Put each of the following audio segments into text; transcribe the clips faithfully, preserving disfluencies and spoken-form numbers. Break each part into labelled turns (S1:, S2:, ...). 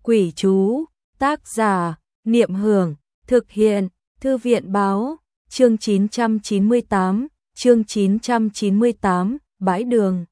S1: Quỷ chú, tác giả, Niệm Hưởng, thực hiện, Thư viện báo, chương chín trăm chín mươi tám, chương chín trăm chín mươi tám, bãi đường.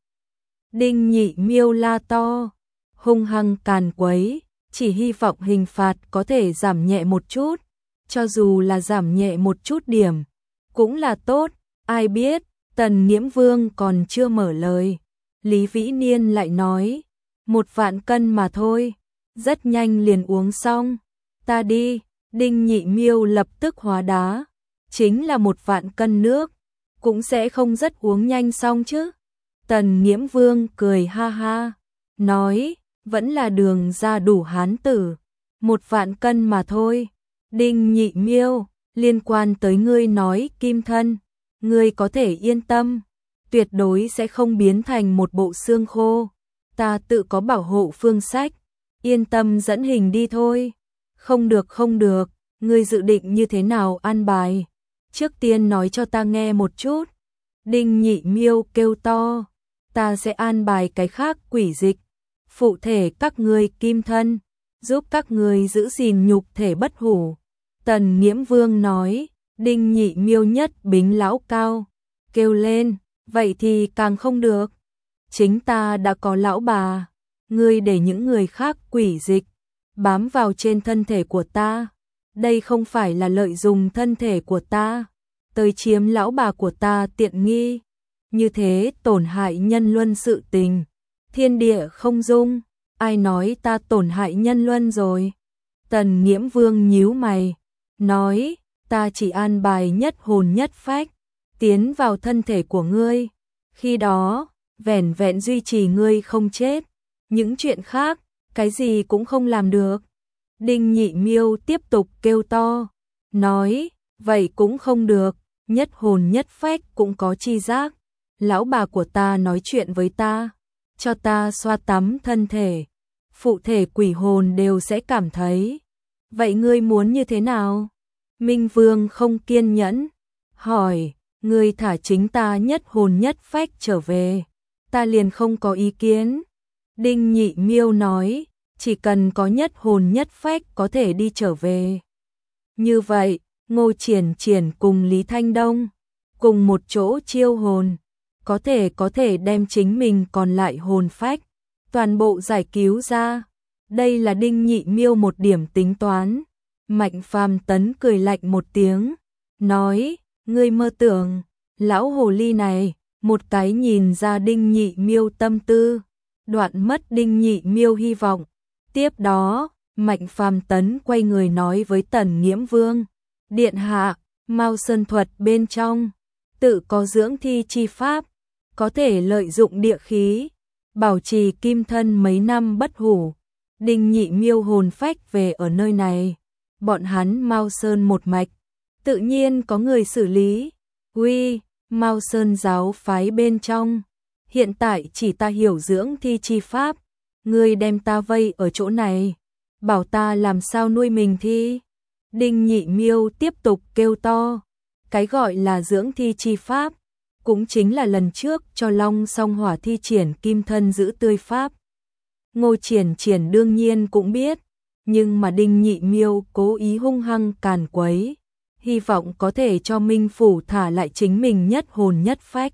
S1: Đinh Nhị Miêu la to, hung hăng càn quấy, chỉ hy vọng hình phạt có thể giảm nhẹ một chút, cho dù là giảm nhẹ một chút điểm, cũng là tốt, ai biết, Tần Nghiễm Vương còn chưa mở lời. Lý Vĩ Niên lại nói, một vạn cân mà thôi, rất nhanh liền uống xong, ta đi, Đinh Nhị Miêu lập tức hóa đá, chính là một vạn cân nước, cũng sẽ không rất uống nhanh xong chứ. Tần Nghiễm Vương cười ha ha, nói, vẫn là đường ra đủ hán tử, một vạn cân mà thôi. Đinh Nhị Miêu, liên quan tới ngươi nói kim thân, ngươi có thể yên tâm, tuyệt đối sẽ không biến thành một bộ xương khô, ta tự có bảo hộ phương sách, yên tâm dẫn hình đi thôi. Không được không được, ngươi dự định như thế nào an bài? Trước tiên nói cho ta nghe một chút. Đinh Nhị Miêu kêu to, ta sẽ an bài cái khác quỷ dịch, phụ thể các ngươi kim thân, giúp các ngươi giữ gìn nhục thể bất hủ. Tần Nghiễm Vương nói, Đinh Nhị Miêu nhất bính lão cao, kêu lên, vậy thì càng không được. Chính ta đã có lão bà, ngươi để những người khác quỷ dịch, bám vào trên thân thể của ta. Đây không phải là lợi dụng thân thể của ta, tới chiếm lão bà của ta tiện nghi. Như thế tổn hại nhân luân sự tình, thiên địa không dung, ai nói ta tổn hại nhân luân rồi. Tần Nghiễm Vương nhíu mày, nói, ta chỉ an bài nhất hồn nhất phách, tiến vào thân thể của ngươi. Khi đó, vẻn vẹn duy trì ngươi không chết, những chuyện khác, cái gì cũng không làm được. Đinh Nhị Miêu tiếp tục kêu to, nói, vậy cũng không được, nhất hồn nhất phách cũng có chi giác. Lão bà của ta nói chuyện với ta, cho ta xoa tắm thân thể, phụ thể quỷ hồn đều sẽ cảm thấy. Vậy ngươi muốn như thế nào? Minh Vương không kiên nhẫn, hỏi, ngươi thả chính ta nhất hồn nhất phách trở về, ta liền không có ý kiến. Đinh Nhị Miêu nói, chỉ cần có nhất hồn nhất phách có thể đi trở về. Như vậy, Ngô Triển Triển cùng Lý Thanh Đông, cùng một chỗ chiêu hồn, có thể có thể đem chính mình còn lại hồn phách, toàn bộ giải cứu ra. Đây là Đinh Nhị Miêu một điểm tính toán. Mạnh Phàm Tấn cười lạnh một tiếng, nói, ngươi mơ tưởng, lão hồ ly này, một cái nhìn ra Đinh Nhị Miêu tâm tư, đoạn mất Đinh Nhị Miêu hy vọng. Tiếp đó, Mạnh Phàm Tấn quay người nói với Tần Nghiễm Vương, điện hạ, Mao Sơn thuật bên trong, tự có dưỡng thi chi pháp, có thể lợi dụng địa khí, bảo trì kim thân mấy năm bất hủ. Đinh Nhị Miêu hồn phách về ở nơi này, bọn hắn Mao Sơn một mạch, tự nhiên có người xử lý. Uy, Mao Sơn giáo phái bên trong, hiện tại chỉ ta hiểu dưỡng thi chi pháp, ngươi đem ta vây ở chỗ này, bảo ta làm sao nuôi mình thi. Đinh Nhị Miêu tiếp tục kêu to, cái gọi là dưỡng thi chi pháp, cũng chính là lần trước cho Long Song Hỏa thi triển kim thân giữ tươi pháp. Ngô Triển Triển đương nhiên cũng biết, nhưng mà Đinh Nhị Miêu cố ý hung hăng càn quấy, hy vọng có thể cho Minh Phủ thả lại chính mình nhất hồn nhất phách.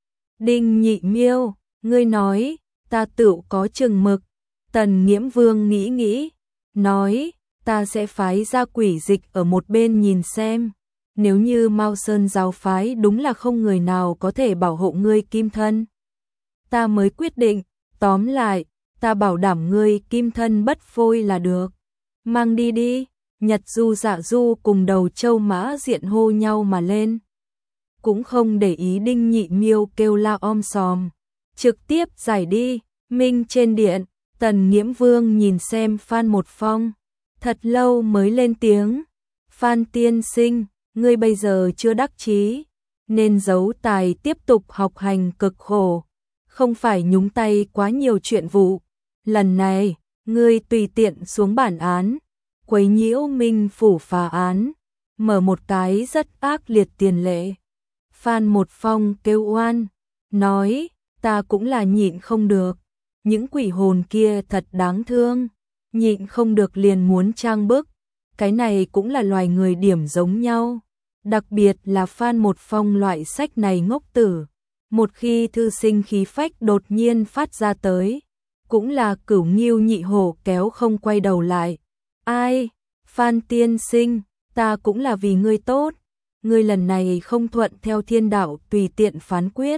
S1: Đinh Nhị Miêu, ngươi nói, ta tự có chừng mực. Tần Nghiễm Vương nghĩ nghĩ, nói, ta sẽ phái ra quỷ dịch ở một bên nhìn xem, nếu như Mao Sơn giáo phái đúng là không người nào có thể bảo hộ ngươi kim thân, ta mới quyết định. Tóm lại, ta bảo đảm ngươi kim thân bất phôi là được. Mang đi đi. Nhật Du Dạ Du cùng Đầu Châu Mã Diện hô nhau mà lên, cũng không để ý Đinh Nhị Miêu kêu la om sòm, trực tiếp giải đi. Minh trên điện, Tần Nghiễm Vương nhìn xem Phan Một Phong, thật lâu mới lên tiếng, Phan tiên sinh, ngươi bây giờ chưa đắc chí, nên giấu tài tiếp tục học hành cực khổ, không phải nhúng tay quá nhiều chuyện vụ. Lần này, ngươi tùy tiện xuống bản án, quấy nhiễu Minh Phủ phá án, mở một cái rất ác liệt tiền lệ. Phan Một Phong kêu oan, nói, ta cũng là nhịn không được, những quỷ hồn kia thật đáng thương, nhịn không được liền muốn trang bức, cái này cũng là loài người điểm giống nhau, đặc biệt là Phan Một Phong loại sách này ngốc tử, một khi thư sinh khí phách đột nhiên phát ra tới, cũng là Cửu Ngưu Nhị Hổ kéo không quay đầu lại. Ai, Phan tiên sinh, ta cũng là vì ngươi tốt, ngươi lần này không thuận theo thiên đạo tùy tiện phán quyết,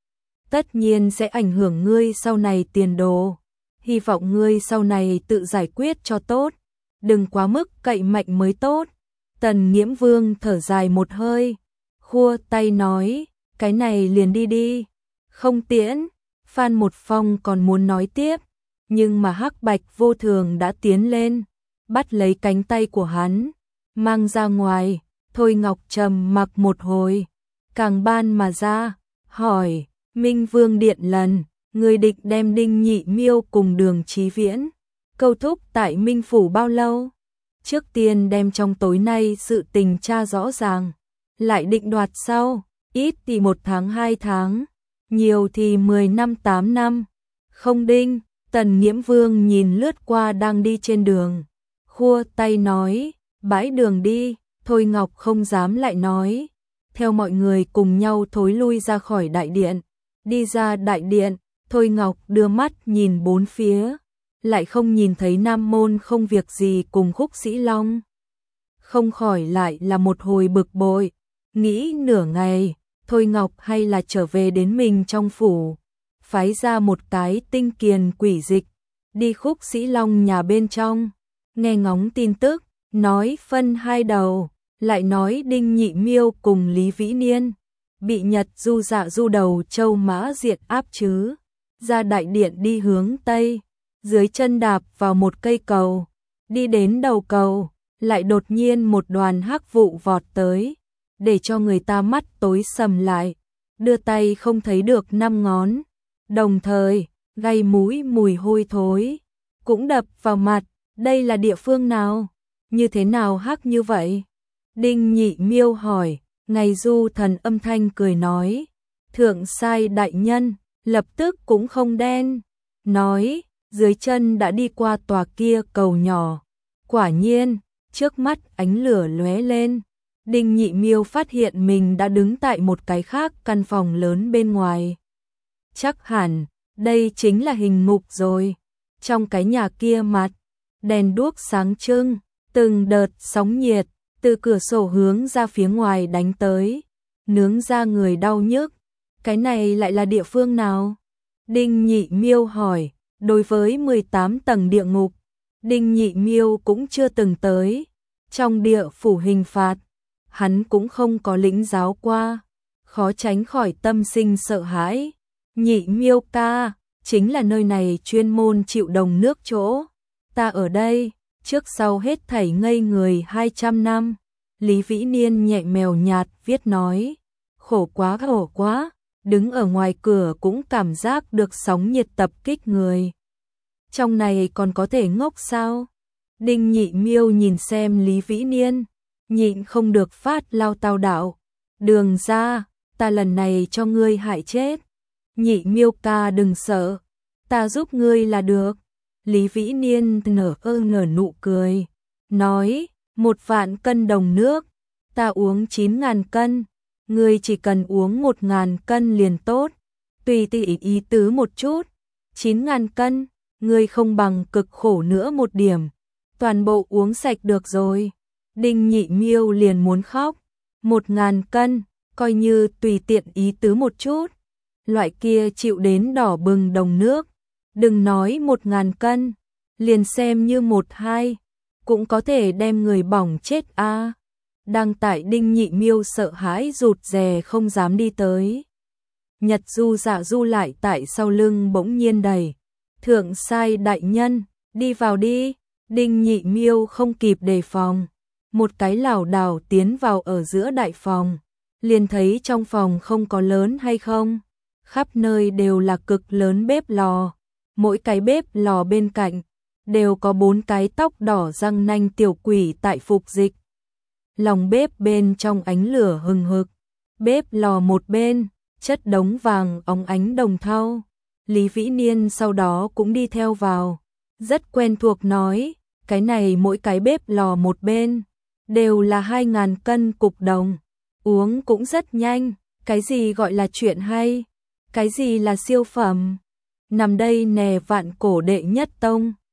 S1: tất nhiên sẽ ảnh hưởng ngươi sau này tiền đồ, hy vọng ngươi sau này tự giải quyết cho tốt, đừng quá mức cậy mạnh mới tốt. Tần Nghiễm Vương thở dài một hơi, khua tay nói, cái này liền đi đi, không tiễn. Phan Một Phong còn muốn nói tiếp, nhưng mà Hắc Bạch Vô Thường đã tiến lên, bắt lấy cánh tay của hắn, mang ra ngoài. Thôi Ngọc trầm mặc một hồi, càng ban mà ra, hỏi, Minh Vương điện lần, người định đem Đinh Nhị Miêu cùng Đường Chí Viễn câu thúc tại Minh Phủ bao lâu? Trước tiên đem trong tối nay sự tình tra rõ ràng, lại định đoạt sau, ít thì một tháng hai tháng, nhiều thì mười năm tám năm. Không đinh, Tần Nghiễm Vương nhìn lướt qua đang đi trên đường, khua tay nói, bãi đường đi. Thôi Ngọc không dám lại nói, theo mọi người cùng nhau thối lui ra khỏi đại điện. Đi ra đại điện, Thôi Ngọc đưa mắt nhìn bốn phía, lại không nhìn thấy Nam Môn không việc gì cùng Khúc Sĩ Long. Không khỏi lại là một hồi bực bội, nghĩ nửa ngày, Thôi Ngọc hay là trở về đến mình trong phủ, phái ra một cái tinh kiền quỷ dịch, đi Khúc Sĩ Long nhà bên trong, nghe ngóng tin tức, nói phân hai đầu. Lại nói Đinh Nhị Miêu cùng Lý Vĩ Niên bị Nhật Du Dạ Du đầu châu Mã Diệt áp chứ, ra đại điện đi hướng Tây, dưới chân đạp vào một cây cầu, đi đến đầu cầu, lại đột nhiên một đoàn hắc vụ vọt tới, để cho người ta mắt tối sầm lại, đưa tay không thấy được năm ngón, đồng thời, gây mũi mùi hôi thối, cũng đập vào mặt, đây là địa phương nào, như thế nào hắc như vậy? Đinh Nhị Miêu hỏi, ngày Du Thần âm thanh cười nói, thượng sai đại nhân, lập tức cũng không đen, nói, dưới chân đã đi qua tòa kia cầu nhỏ, quả nhiên, trước mắt ánh lửa lóe lên, Đinh Nhị Miêu phát hiện mình đã đứng tại một cái khác căn phòng lớn bên ngoài. Chắc hẳn, đây chính là hình ngục rồi, trong cái nhà kia mặt, đèn đuốc sáng trưng, từng đợt sóng nhiệt từ cửa sổ hướng ra phía ngoài đánh tới, nướng ra người đau nhức. Cái này lại là địa phương nào? Đinh Nhị Miêu hỏi, đối với mười tám tầng địa ngục, Đinh Nhị Miêu cũng chưa từng tới. Trong địa phủ hình phạt, hắn cũng không có lĩnh giáo qua, khó tránh khỏi tâm sinh sợ hãi. Nhị Miêu ca, chính là nơi này chuyên môn chịu đồng nước chỗ. Ta ở đây, trước sau hết thảy ngây người hai trăm năm. Lý Vĩ Niên nhẹ mèo nhạt viết nói, khổ quá khổ quá, đứng ở ngoài cửa cũng cảm giác được sóng nhiệt tập kích người. Trong này còn có thể ngốc sao? Đinh Nhị Miêu nhìn xem Lý Vĩ Niên, nhịn không được phát lao tao đạo, đường ra, ta lần này cho ngươi hại chết. Nhị Miêu ca đừng sợ, ta giúp ngươi là được. Lý Vĩ Niên nở ơ nở nụ cười, nói, một vạn cân đồng nước, ta uống chín ngàn cân, ngươi chỉ cần uống một ngàn cân liền tốt, tùy tỉ ý tứ một chút, chín ngàn cân, ngươi không bằng cực khổ nữa một điểm, toàn bộ uống sạch được rồi. Đinh Nhị Miêu liền muốn khóc, một ngàn cân, coi như tùy tiện ý tứ một chút, loại kia chịu đến đỏ bừng đồng nước, đừng nói một ngàn cân, liền xem như một hai, cũng có thể đem người bỏng chết a. À. Đang tại Đinh Nhị Miêu sợ hãi rụt rè không dám đi tới. Nhật Du Dạ Du lại tại sau lưng bỗng nhiên đẩy, thượng sai đại nhân, đi vào đi. Đinh Nhị Miêu không kịp đề phòng, một cái lảo đảo tiến vào ở giữa đại phòng, liền thấy trong phòng không có lớn hay không, khắp nơi đều là cực lớn bếp lò, mỗi cái bếp lò bên cạnh đều có bốn cái tóc đỏ răng nanh tiểu quỷ tại phục dịch. Lòng bếp bên trong ánh lửa hừng hực, bếp lò một bên, chất đống vàng óng ánh đồng thau. Lý Vĩ Niên sau đó cũng đi theo vào, rất quen thuộc nói, cái này mỗi cái bếp lò một bên, đều là hai ngàn cân cục đồng, uống cũng rất nhanh, cái gì gọi là chuyện hay, cái gì là siêu phẩm, nằm đây nè vạn cổ đệ nhất tông.